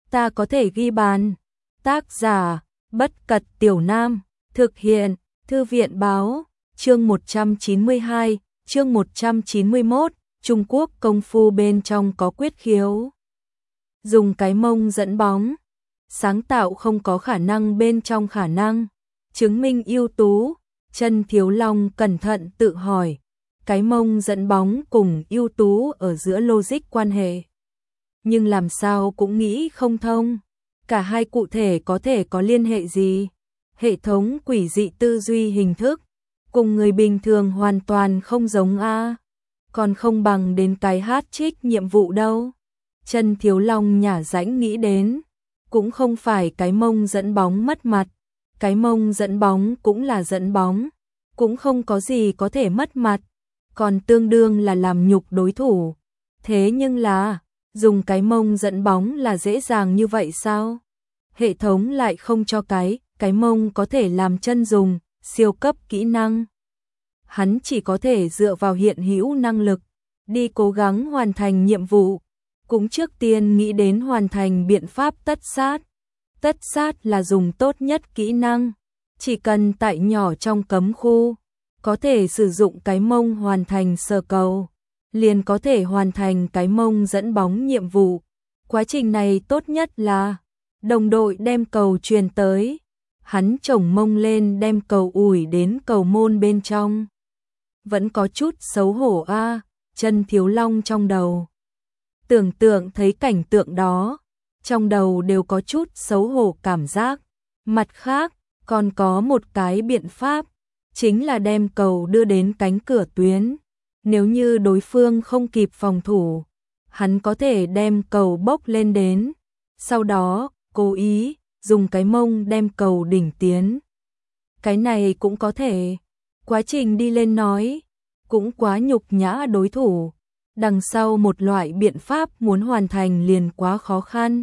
ta có thể ghi bàn. Tác giả, Bất Cật Tiểu Nam, thực hiện, Thư viện báo, chương 192, chương 191, Trung Quốc công phu bên trong có quyết khiếu. Dùng cái mông dẫn bóng, sáng tạo không có khả năng bên trong khả năng, chứng minh ưu tú. Chân Thiếu Long cẩn thận tự hỏi, cái mông dẫn bóng cùng ưu tú ở giữa logic quan hệ. Nhưng làm sao cũng nghĩ không thông, cả hai cụ thể có thể có liên hệ gì? Hệ thống quỷ dị tư duy hình thức, cùng người bình thường hoàn toàn không giống a, còn không bằng đến cái hat-trick nhiệm vụ đâu. Chân Thiếu Long nhả rãnh nghĩ đến, cũng không phải cái mông dẫn bóng mất mặt, cái mông dẫn bóng cũng là dẫn bóng, cũng không có gì có thể mất mặt, còn tương đương là làm nhục đối thủ. Thế nhưng là, dùng cái mông dẫn bóng là dễ dàng như vậy sao? Hệ thống lại không cho cái mông có thể làm chân dùng, siêu cấp kỹ năng. Hắn chỉ có thể dựa vào hiện hữu năng lực, đi cố gắng hoàn thành nhiệm vụ, cũng trước tiên nghĩ đến hoàn thành biện pháp tất sát. Tất sát là dùng tốt nhất kỹ năng, chỉ cần tại nhỏ trong cấm khu, có thể sử dụng cái mông hoàn thành sờ cầu, liền có thể hoàn thành cái mông dẫn bóng nhiệm vụ. Quá trình này tốt nhất là đồng đội đem cầu truyền tới, hắn chổng mông lên đem cầu ủi đến cầu môn bên trong. Vẫn có chút xấu hổ a, Chân Thiếu Long trong đầu tưởng tượng thấy cảnh tượng đó, trong đầu đều có chút xấu hổ cảm giác. Mặt khác, còn có một cái biện pháp, chính là đem cầu đưa đến cánh cửa tuyến. Nếu như đối phương không kịp phòng thủ, hắn có thể đem cầu bốc lên đến, sau đó cố ý dùng cái mông đem cầu đỉnh tiến. Cái này cũng có thể. Quá trình đi lên nói, cũng quá nhục nhã đối thủ. Đằng sau một loại biện pháp muốn hoàn thành liền quá khó khăn.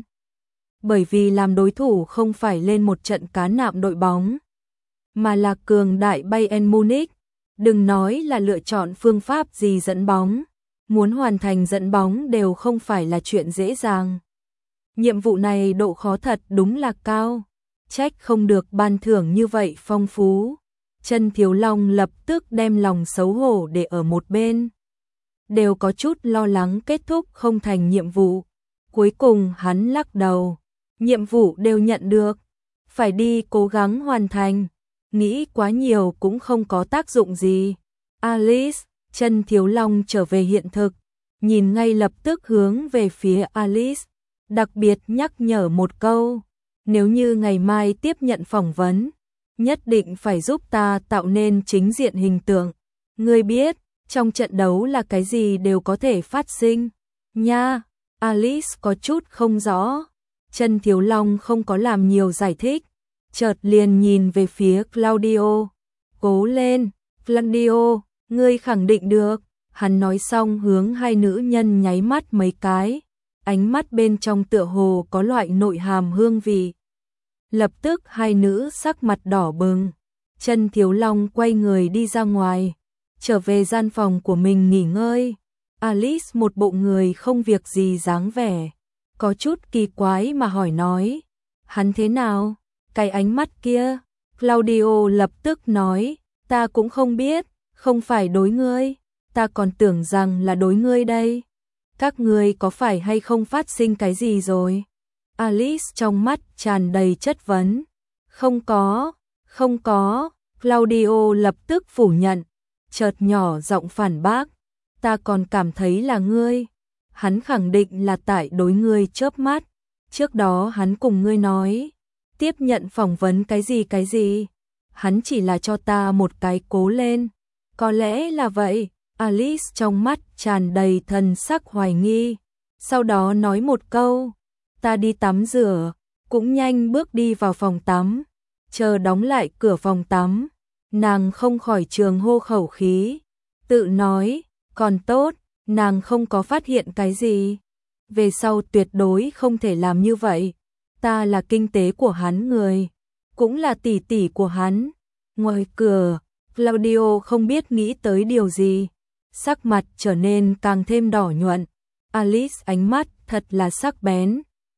Bởi vì làm đối thủ không phải lên một trận cá nạm đội bóng, mà là cường đại Bayern Munich. Đừng nói là lựa chọn phương pháp gì dẫn bóng, muốn hoàn thành dẫn bóng đều không phải là chuyện dễ dàng. Nhiệm vụ này độ khó thật đúng là cao, trách không được ban thưởng như vậy phong phú. Chân Thiếu Long lập tức đem lòng xấu hổ để ở một bên, đều có chút lo lắng kết thúc không thành nhiệm vụ. Cuối cùng hắn lắc đầu, nhiệm vụ đều nhận được, phải đi cố gắng hoàn thành, nghĩ quá nhiều cũng không có tác dụng gì. Alice, Chân Thiếu Long trở về hiện thực, nhìn ngay lập tức hướng về phía Alice, đặc biệt nhắc nhở một câu, nếu như ngày mai tiếp nhận phỏng vấn, nhất định phải giúp ta tạo nên chính diện hình tượng. Ngươi biết, trong trận đấu là cái gì đều có thể phát sinh. Nha, Alice có chút không rõ. Chân Thiếu Long không có làm nhiều giải thích, chợt liền nhìn về phía Claudio. Cố lên, Claudio, ngươi khẳng định được. Hắn nói xong hướng hai nữ nhân nháy mắt mấy cái, ánh mắt bên trong tựa hồ có loại nội hàm hương vị. Lập tức hai nữ sắc mặt đỏ bừng. Chân Thiếu Long quay người đi ra ngoài, trở về gian phòng của mình nghỉ ngơi. Alice một bộ người không việc gì dáng vẻ, có chút kỳ quái mà hỏi nói, hắn thế nào? Cái ánh mắt kia. Claudio lập tức nói, ta cũng không biết, không phải đối ngươi, ta còn tưởng rằng là đối ngươi đây. Các ngươi có phải hay không phát sinh cái gì rồi? Alice trong mắt tràn đầy chất vấn. Không có, không có. Claudio lập tức phủ nhận, chợt nhỏ giọng phản bác, ta còn cảm thấy là ngươi. Hắn khẳng định là tại đối ngươi chớp mắt. Trước đó hắn cùng ngươi nói, tiếp nhận phỏng vấn cái gì. Hắn chỉ là cho ta một cái cố lên. Có lẽ là vậy. Alice trong mắt tràn đầy thần sắc hoài nghi, sau đó nói một câu, ta đi tắm rửa, cũng nhanh bước đi vào phòng tắm, chờ đóng lại cửa phòng tắm, nàng không khỏi trường hô khẩu khí, tự nói, còn tốt, nàng không có phát hiện cái gì, về sau tuyệt đối không thể làm như vậy, ta là kinh tế của hắn người, cũng là tỷ tỷ của hắn. Ngoài cửa, Claudio không biết nghĩ tới điều gì, sắc mặt trở nên càng thêm đỏ nhuận. Alice ánh mắt thật là sắc bén,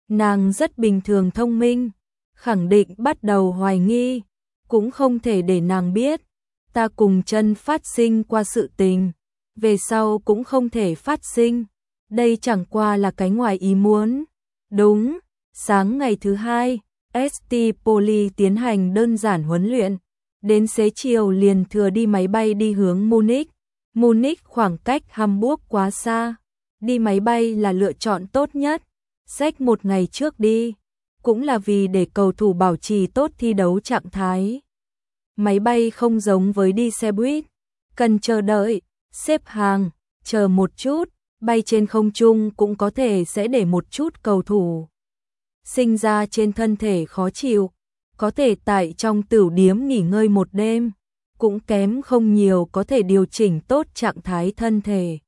Nàng rất bình thường thông minh, khẳng định bắt đầu hoài nghi, cũng không thể để nàng biết. Ta cùng Chân phát sinh qua sự tình, về sau cũng không thể phát sinh. Đây chẳng qua là cái ngoài ý muốn. Đúng, sáng ngày thứ hai, ST Poly tiến hành đơn giản huấn luyện. Đến xế chiều liền thừa đi máy bay đi hướng Munich. Munich khoảng cách Hamburg quá xa, đi máy bay là lựa chọn tốt nhất. Xách một ngày trước đi, cũng là vì để cầu thủ bảo trì tốt thi đấu trạng thái. Máy bay không giống với đi xe buýt, cần chờ đợi, xếp hàng, chờ một chút, bay trên không trung cũng có thể sẽ để một chút cầu thủ sinh ra trên thân thể khó chịu, có thể tại trong tửu điếm nghỉ ngơi một đêm, cũng kém không nhiều có thể điều chỉnh tốt trạng thái thân thể.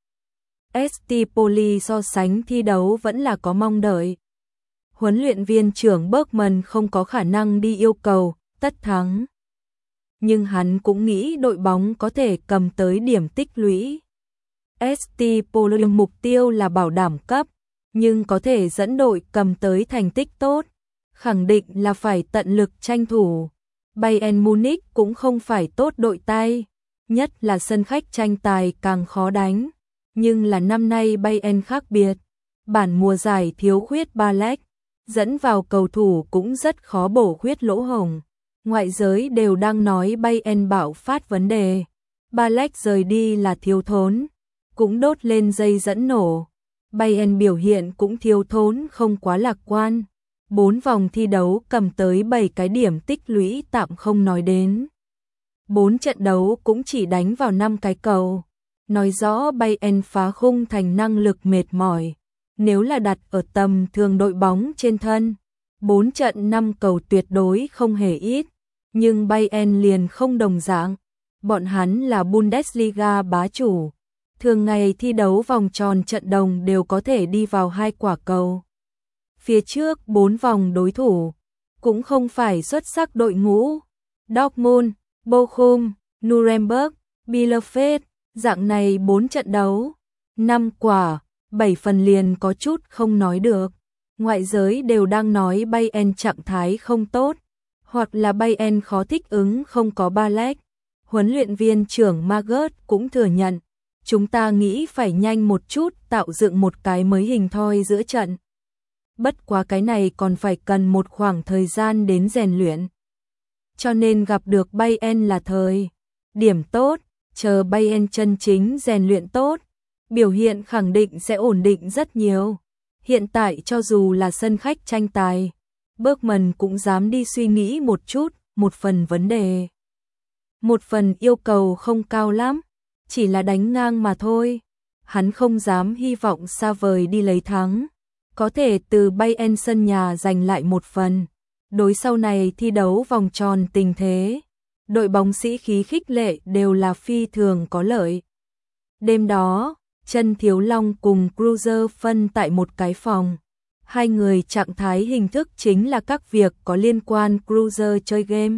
ST Poly so sánh thi đấu vẫn là có mong đợi. Huấn luyện viên trưởng Bergman không có khả năng đi yêu cầu tất thắng, nhưng hắn cũng nghĩ đội bóng có thể cầm tới điểm tích lũy. ST Poly mục tiêu là bảo đảm cấp, nhưng có thể dẫn đội cầm tới thành tích tốt, khẳng định là phải tận lực tranh thủ. Bayern Munich cũng không phải tốt đội tay, nhất là sân khách tranh tài càng khó đánh. Nhưng là năm nay Bayern khác biệt, bản mùa giải thiếu khuyết Balek, dẫn vào cầu thủ cũng rất khó bổ khuyết lỗ hổng. Ngoại giới đều đang nói Bayern bạo phát vấn đề. Balek rời đi là thiếu thốn, cũng đốt lên dây dẫn nổ. Bayern biểu hiện cũng thiếu thốn không quá lạc quan. 4 vòng thi đấu cầm tới 7 cái điểm tích lũy tạm không nói đến. 4 trận đấu cũng chỉ đánh vào 5 cái cầu. Nói rõ Bayern phá khung thành năng lực mệt mỏi. Nếu là đặt ở tầm thường đội bóng trên thân, 4 trận 5 cầu tuyệt đối không hề ít. Nhưng Bayern liền không đồng dạng. Bọn hắn là Bundesliga bá chủ. Thường ngày thi đấu vòng tròn trận đồng đều có thể đi vào 2 quả cầu. Phía trước 4 vòng đối thủ cũng không phải xuất sắc đội ngũ. Dortmund, Bochum, Nuremberg, Bielefeld, dạng này 4 trận đấu, 5 quả, 7 phần liền có chút không nói được. Ngoại giới đều đang nói Bayern trạng thái không tốt, hoặc là Bayern khó thích ứng không có Balek. Huấn luyện viên trưởng Magath cũng thừa nhận, chúng ta nghĩ phải nhanh một chút tạo dựng một cái mới hình thoi giữa trận. Bất quá cái này còn phải cần một khoảng thời gian đến rèn luyện. Cho nên gặp được Bayern là thời điểm tốt, chờ Bayern chân chính rèn luyện tốt, biểu hiện khẳng định sẽ ổn định rất nhiều. Hiện tại cho dù là sân khách tranh tài, Bergman cũng dám đi suy nghĩ một chút, một phần vấn đề. Một phần yêu cầu không cao lắm, chỉ là đánh ngang mà thôi. Hắn không dám hy vọng xa vời đi lấy thắng. Có thể từ Bayern sân nhà giành lại một phần. Đối sau này thi đấu vòng tròn tình thế, đội bóng sĩ khí khích lệ đều là phi thường có lợi. Đêm đó, Chân Thiếu Long cùng Cruiser phân tại một cái phòng. Hai người trạng thái hình thức chính là các việc có liên quan Cruiser chơi game.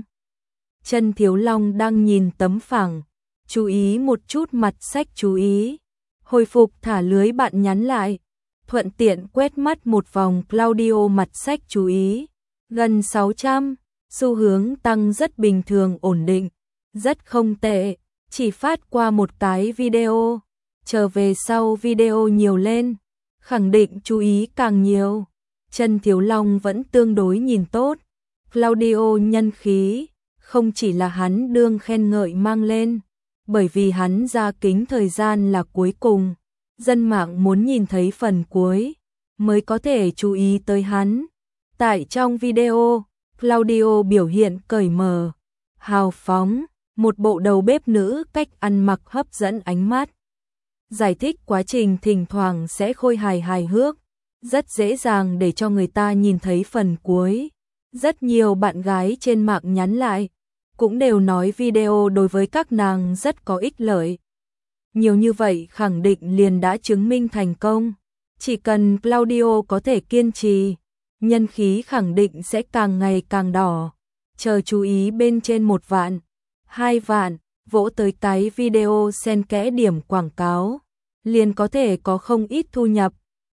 Chân Thiếu Long đang nhìn tấm phẳng, chú ý một chút mặt sách chú ý. Hồi phục thả lưới bạn nhắn lại. Thuận tiện quét mắt một vòng Claudio mặt sách chú ý. Gần 600, xu hướng tăng rất bình thường ổn định, rất không tệ, chỉ phát qua một cái video, trở về sau video nhiều lên, khẳng định chú ý càng nhiều. Chân Thiếu Long vẫn tương đối nhìn tốt, Claudio nhân khí, không chỉ là hắn đương khen ngợi mang lên, bởi vì hắn ra kính thời gian là cuối cùng, dân mạng muốn nhìn thấy phần cuối, mới có thể chú ý tới hắn. Tại trong video, Claudio biểu hiện cởi mở, hào phóng, một bộ đầu bếp nữ cách ăn mặc hấp dẫn ánh mắt. Giải thích quá trình thỉnh thoảng sẽ khôi hài hước, rất dễ dàng để cho người ta nhìn thấy phần cuối. Rất nhiều bạn gái trên mạng nhắn lại, cũng đều nói video đối với các nàng rất có ích lợi. Nhiều như vậy khẳng định liền đã chứng minh thành công. Chỉ cần Claudio có thể kiên trì, nhân khí khẳng định sẽ càng ngày càng đỏ. Chờ chú ý bên trên 1 vạn, 2 vạn, vỗ tới cái video xen kẽ điểm quảng cáo, liền có thể có không ít thu nhập.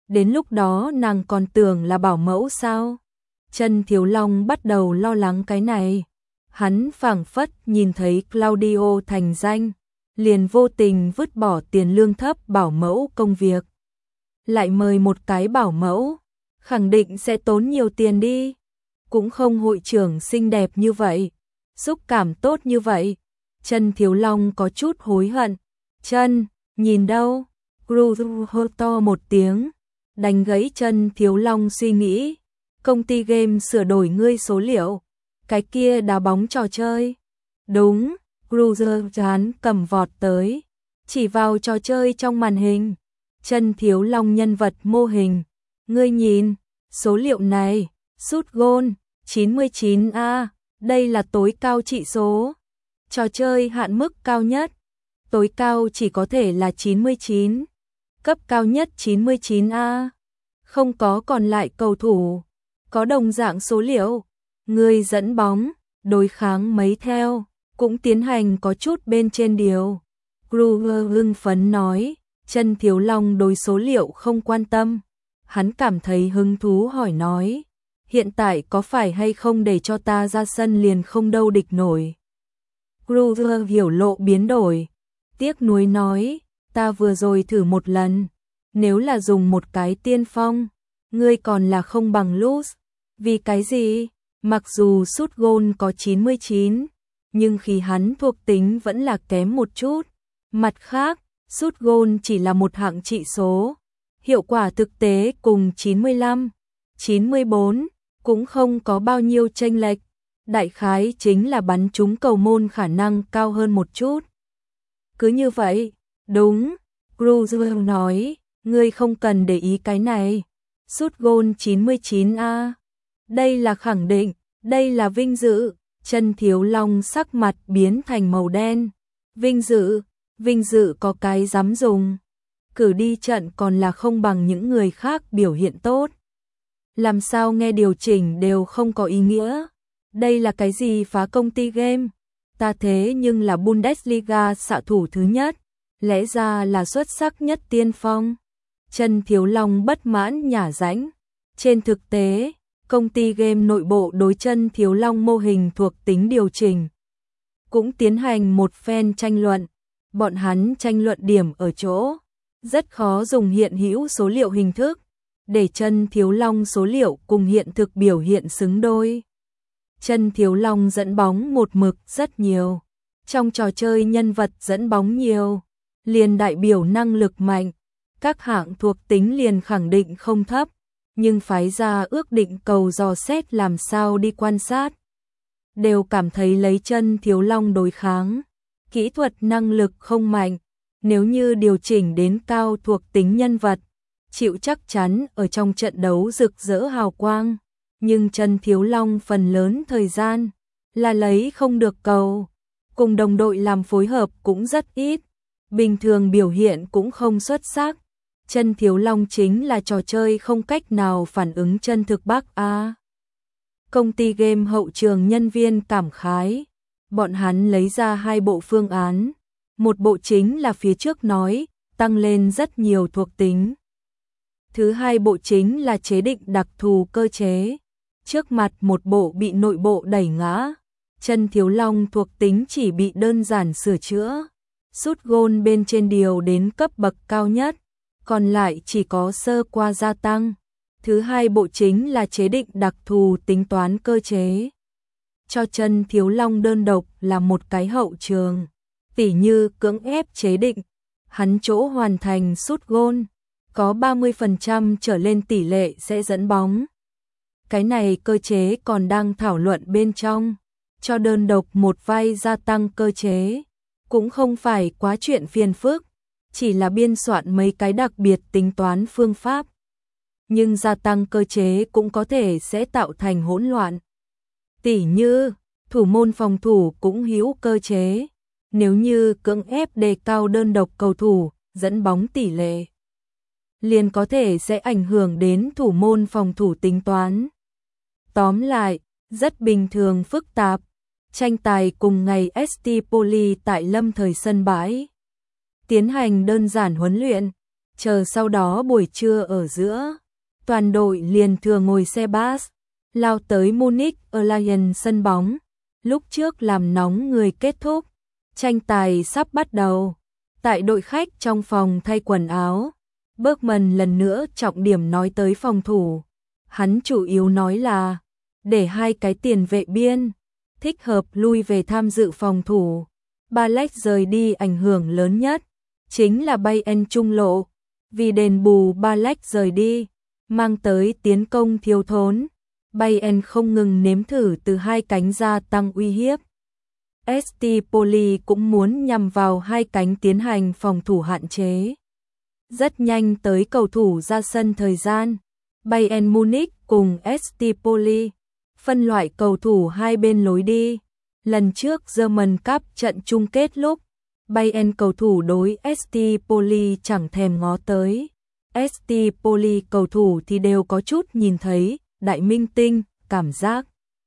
Đến lúc đó nàng còn tưởng là bảo mẫu sao? Trần Thiếu Long bắt đầu lo lắng cái này. Hắn phảng phất nhìn thấy Claudio thành danh, liền vô tình vứt bỏ tiền lương thấp bảo mẫu công việc. Lại mời một cái bảo mẫu, khẳng định sẽ tốn nhiều tiền đi. Cũng không hội trưởng xinh đẹp như vậy, xúc cảm tốt như vậy. Trần Thiếu Long có chút hối hận. Chân, nhìn đâu? Gru hô to một tiếng, đánh gãy Trần Thiếu Long suy nghĩ. Công ty game sửa đổi ngươi số liệu. Cái kia đá bóng trò chơi. Đúng, Cruiser chán cầm vọt tới, chỉ vào trò chơi trong màn hình. Trần Thiếu Long nhân vật mô hình. Ngươi nhìn, số liệu này, sút gôn, 99A, đây là tối cao trị số. Trò chơi hạn mức cao nhất, tối cao chỉ có thể là 99, cấp cao nhất 99A. Không có còn lại cầu thủ, có đồng dạng số liệu. Người dẫn bóng, đối kháng mấy theo, cũng tiến hành có chút bên trên điều. Kruger hưng phấn nói, Trần Thiếu Long đối số liệu không quan tâm. Hắn cảm thấy hứng thú hỏi nói, hiện tại có phải hay không để cho ta ra sân liền không đâu địch nổi. Kruger hiểu lộ biến đổi, tiếc nuối nói, ta vừa rồi thử một lần, nếu là dùng một cái tiên phong, ngươi còn là không bằng Luz. Vì cái gì? Mặc dù sút gôn có 99, nhưng khi hắn thuộc tính vẫn là kém một chút. Mặt khác, sút gôn chỉ là một hạng trị số, hiệu quả thực tế cùng 95, 94 cũng không có bao nhiêu chênh lệch, đại khái chính là bắn trúng cầu môn khả năng cao hơn một chút. Cứ như vậy, đúng, Cruiser nói, ngươi không cần để ý cái này. Sút gôn 99A, đây là khẳng định, đây là vinh dự. Trần Thiếu Long sắc mặt biến thành màu đen. Vinh dự có cái dám dùng. Cử đi trận còn là không bằng những người khác biểu hiện tốt. Làm sao nghe điều chỉnh đều không có ý nghĩa. Đây là cái gì phá công ty game? Ta thế nhưng là Bundesliga xạ thủ thứ nhất, lẽ ra là xuất sắc nhất tiên phong. Trần Thiếu Long bất mãn nhả rãnh. Trên thực tế, công ty game nội bộ đối Trần Thiếu Long mô hình thuộc tính điều chỉnh cũng tiến hành một phen tranh luận. Bọn hắn tranh luận điểm ở chỗ rất khó dùng hiện hữu số liệu hình thức để Trần Thiếu Long số liệu cùng hiện thực biểu hiện xứng đôi. Trần Thiếu Long dẫn bóng một mực rất nhiều, trong trò chơi nhân vật dẫn bóng nhiều, liền đại biểu năng lực mạnh, các hạng thuộc tính liền khẳng định không thấp, nhưng phái ra ước định cầu dò xét làm sao đi quan sát. Đều cảm thấy lấy Trần Thiếu Long đối kháng, kỹ thuật năng lực không mạnh, nếu như điều chỉnh đến cao thuộc tính nhân vật, chịu chắc chắn ở trong trận đấu rực rỡ hào quang. Nhưng Trần Thiếu Long phần lớn thời gian là lấy không được cầu, cùng đồng đội làm phối hợp cũng rất ít, bình thường biểu hiện cũng không xuất sắc. Trần Thiếu Long chính là trò chơi không cách nào phản ứng chân thực Bắc A. Công ty game hậu trường nhân viên cảm khái, bọn hắn lấy ra hai bộ phương án, một bộ chính là phía trước nói, tăng lên rất nhiều thuộc tính. Thứ hai bộ chính là chế định đặc thù cơ chế. Trước mặt một bộ bị nội bộ đẩy ngã, Trần Thiếu Long thuộc tính chỉ bị đơn giản sửa chữa, sút gôn bên trên điều đến cấp bậc cao nhất, còn lại chỉ có sơ qua gia tăng. Thứ hai bộ chính là chế định đặc thù tính toán cơ chế. Cho Trần Thiếu Long đơn độc là một cái hậu trường, tỉ như cưỡng ép chế định, hắn chỗ hoàn thành sút gôn, có 30% trở lên tỷ lệ sẽ dẫn bóng. Cái này cơ chế còn đang thảo luận bên trong, cho đơn độc một vai gia tăng cơ chế, cũng không phải quá chuyện phiền phức, chỉ là biên soạn mấy cái đặc biệt tính toán phương pháp. Nhưng gia tăng cơ chế cũng có thể sẽ tạo thành hỗn loạn. Tỉ như, thủ môn phòng thủ cũng hữu cơ chế, nếu như cưỡng ép đề cao đơn độc cầu thủ, dẫn bóng tỷ lệ, liền có thể sẽ ảnh hưởng đến thủ môn phòng thủ tính toán. Tóm lại, rất bình thường phức tạp. Tranh tài cùng ngày ST Poli tại Lâm Thời sân bãi tiến hành đơn giản huấn luyện. chờ sau đó buổi trưa ở giữa, toàn đội liền thừa ngồi xe bus, lao tới Munich Allianz sân bóng. Lúc trước làm nóng người kết thúc, tranh tài sắp bắt đầu. Tại đội khách trong phòng thay quần áo, Bergman lần nữa trọng điểm nói tới phòng thủ. Hắn chủ yếu nói là để hai cái tiền vệ biên thích hợp lui về tham dự phòng thủ. Balek rời đi ảnh hưởng lớn nhất chính là Bayern trung lộ, vì đền bù Balek rời đi mang tới tiến công thiếu thốn. Bayern không ngừng nếm thử từ hai cánh gia tăng uy hiếp. ST Poli cũng muốn nhằm vào hai cánh tiến hành phòng thủ hạn chế. Rất nhanh tới cầu thủ ra sân thời gian. Bayern Munich cùng ST Poli phân loại cầu thủ hai bên lối đi. Lần trước German Cup trận chung kết lúc Bayern cầu thủ đối ST Poli chẳng thèm ngó tới. ST Poli cầu thủ thì đều có chút nhìn thấy đại minh tinh, cảm giác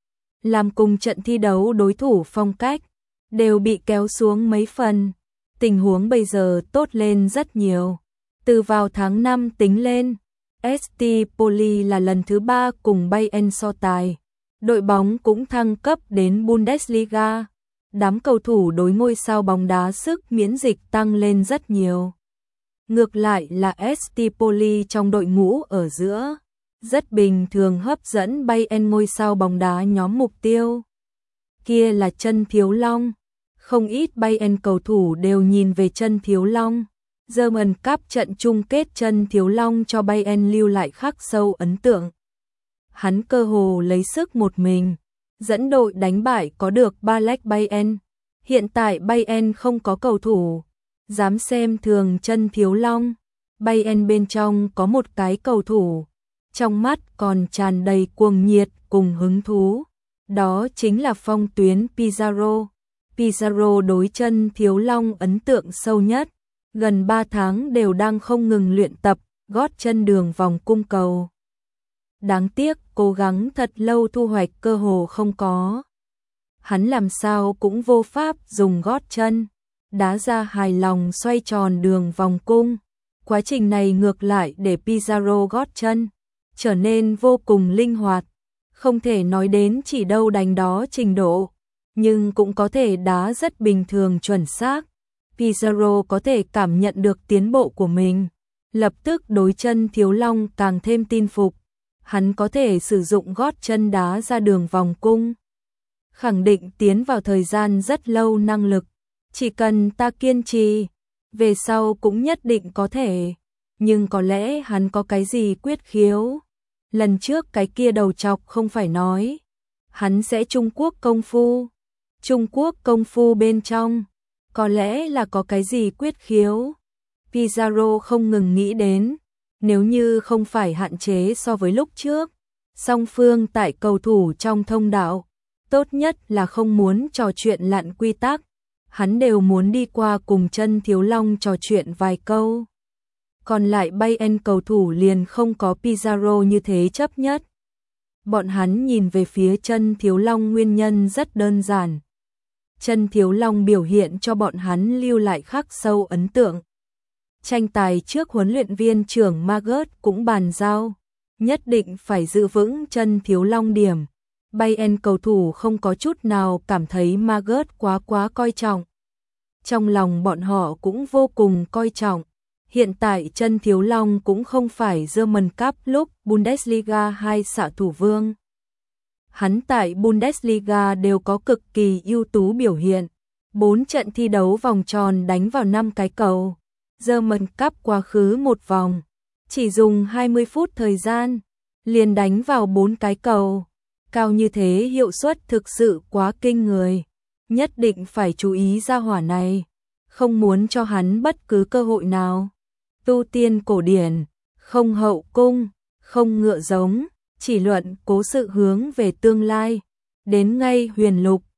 làm cùng trận thi đấu đối thủ phong cách đều bị kéo xuống mấy phần. Tình huống bây giờ tốt lên rất nhiều. Từ vào tháng 5 tính lên, ST Poli là lần thứ 3 cùng Bayern so tài. Đội bóng cũng thăng cấp đến Bundesliga. Đám cầu thủ đối ngôi sao bóng đá sức miễn dịch tăng lên rất nhiều. Ngược lại là ST Poli trong đội ngũ ở giữa, rất bình thường hấp dẫn Bayern ngôi sao bóng đá nhóm mục tiêu. Kia là chân Thiếu Long. Không ít Bayern cầu thủ đều nhìn về chân Thiếu Long. German Cup trận chung kết chân Thiếu Long cho Bayern lưu lại khắc sâu ấn tượng. Hắn cơ hồ lấy sức một mình, dẫn đội đánh bại có được Balek Bayern. Hiện tại Bayern không có cầu thủ dám xem thường chân Thiếu Long. Bayern bên trong có một cái cầu thủ, trong mắt còn tràn đầy cuồng nhiệt cùng hứng thú. Đó chính là Phong Tuyến Pizarro. Pizarro đối chân Thiếu Long ấn tượng sâu nhất. Gần 3 tháng đều đang không ngừng luyện tập, gót chân đường vòng cung cầu. Đáng tiếc, cố gắng thật lâu thu hoạch cơ hồ không có. Hắn làm sao cũng vô pháp dùng gót chân đá ra hài lòng xoay tròn đường vòng cung. Quá trình này ngược lại để Pizarro gót chân trở nên vô cùng linh hoạt. Không thể nói đến chỉ đâu đánh đó trình độ, nhưng cũng có thể đá rất bình thường chuẩn xác. Pizarro có thể cảm nhận được tiến bộ của mình, lập tức đối chân Thiếu Long càng thêm tin phục. Hắn có thể sử dụng gót chân đá ra đường vòng cung, khẳng định tiến vào thời gian rất lâu năng lực. Chỉ cần ta kiên trì, về sau cũng nhất định có thể. Nhưng có lẽ hắn có cái gì quyết khiếu. Lần trước cái kia đầu chọc không phải nói hắn sẽ Trung Quốc công phu. Trung Quốc công phu bên trong có lẽ là có cái gì quyết khiếu. Pizarro không ngừng nghĩ đến, nếu như không phải hạn chế so với lúc trước, song phương tại cầu thủ trong thông đạo, tốt nhất là không muốn trò chuyện lặn quy tắc. Hắn đều muốn đi qua cùng chân Thiếu Long trò chuyện vài câu. Còn lại Bayern cầu thủ liền không có Pizarro như thế chấp nhất. Bọn hắn nhìn về phía chân Thiếu Long nguyên nhân rất đơn giản. Chân Thiếu Long biểu hiện cho bọn hắn lưu lại khắc sâu ấn tượng. Tranh tài trước huấn luyện viên trưởng Magath cũng bàn giao, nhất định phải giữ vững chân Thiếu Long điểm. Bayern cầu thủ không có chút nào cảm thấy Magath quá coi trọng. Trong lòng bọn họ cũng vô cùng coi trọng. Hiện tại chân Thiếu Long cũng không phải German Cup lúc Bundesliga 2 xạ thủ vương. Hắn tại Bundesliga đều có cực kỳ ưu tú biểu hiện. 4 trận thi đấu vòng tròn đánh vào 5 cái cầu. German Cup quá khứ một vòng, chỉ dùng 20 phút thời gian, liền đánh vào 4 cái cầu. Cao như thế hiệu suất thực sự quá kinh người. Nhất định phải chú ý ra hỏa này, không muốn cho hắn bất cứ cơ hội nào. Tu tiên cổ điển, không hậu cung, không ngựa giống, chỉ luận cố sự hướng về tương lai. Đến ngay huyền lục,